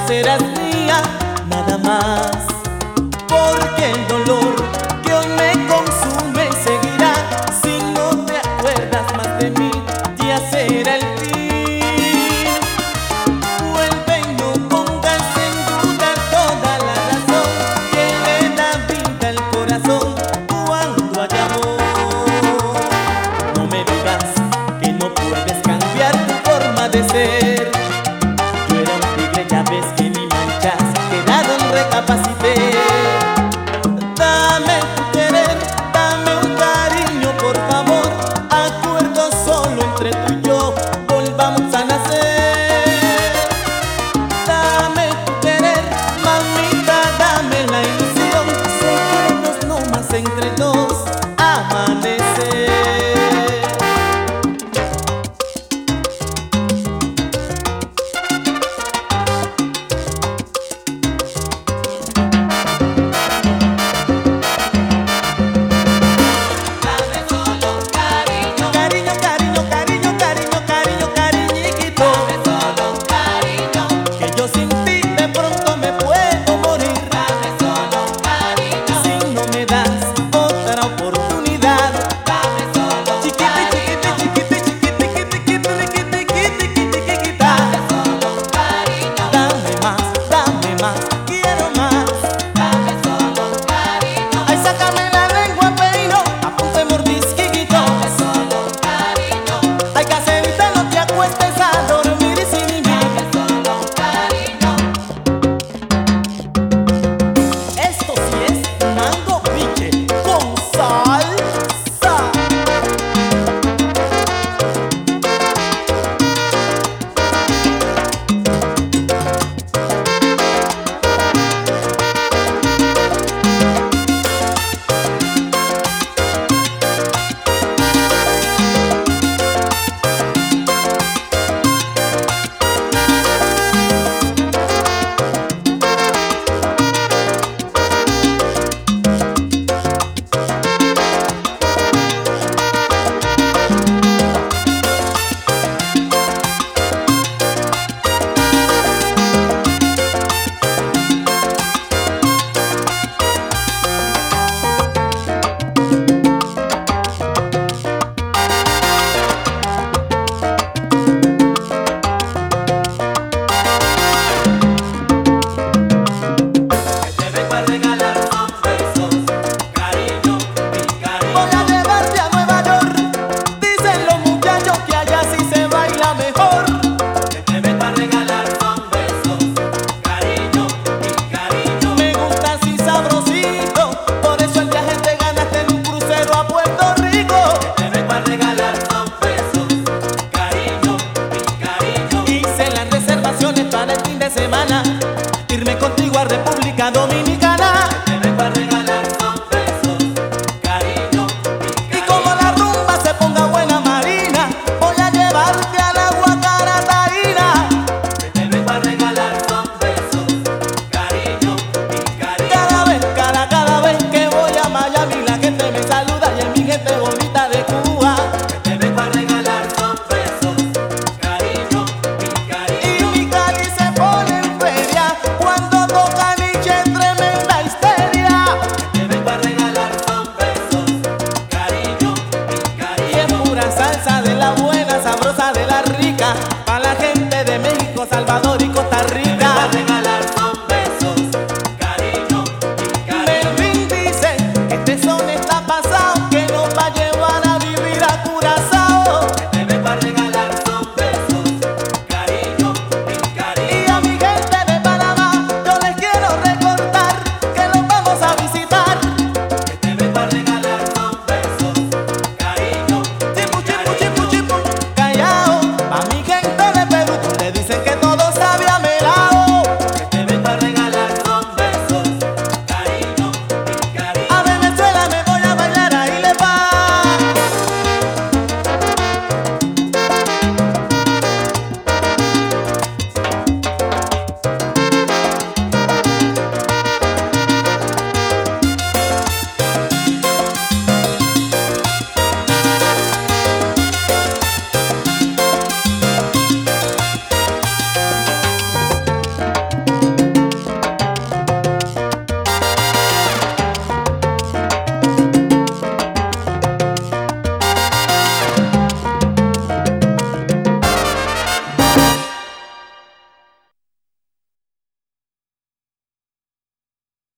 serás mía, nada más. Porque el dolor que hoy me consume seguirá. Si no te acuerdas más de mí, ya será el fin. Vuelve y no pongas en duda toda la razón que le da vida al corazón cuando hay amor. No me digas que no puedes cambiar tu forma de ser. Yo era un tigre, ya ves que ni manchas quedado en recapacité. Dame tu querer, dame un cariño, por favor. Acuerdo solo entre tú y yo, volvamos a nacer. Dame tu querer, mamita, dame la ilusión. Secretos no más entre dos, amanecer. Irme contigo a República Dominicana. Te vengo a regalar son besos, cariño y cariño. Y como la rumba se ponga buena marina, voy a llevarte al agua Carataína. Te vengo a regalar son besos, cariño y cariño. Cada vez que voy a Miami, la gente me saluda y es mi gente bonita de Cuba. Te vengo a regalar son besos, cariño y cariño. Y mi Cali se pone en feria cuando toca Nietzsche, tremenda histeria. Te vengo a regalar son besos, cariño y cariño. Y es pura salsa de la buena, sabrosa de la rica, para la gente de México, Salvador y Costa Rica.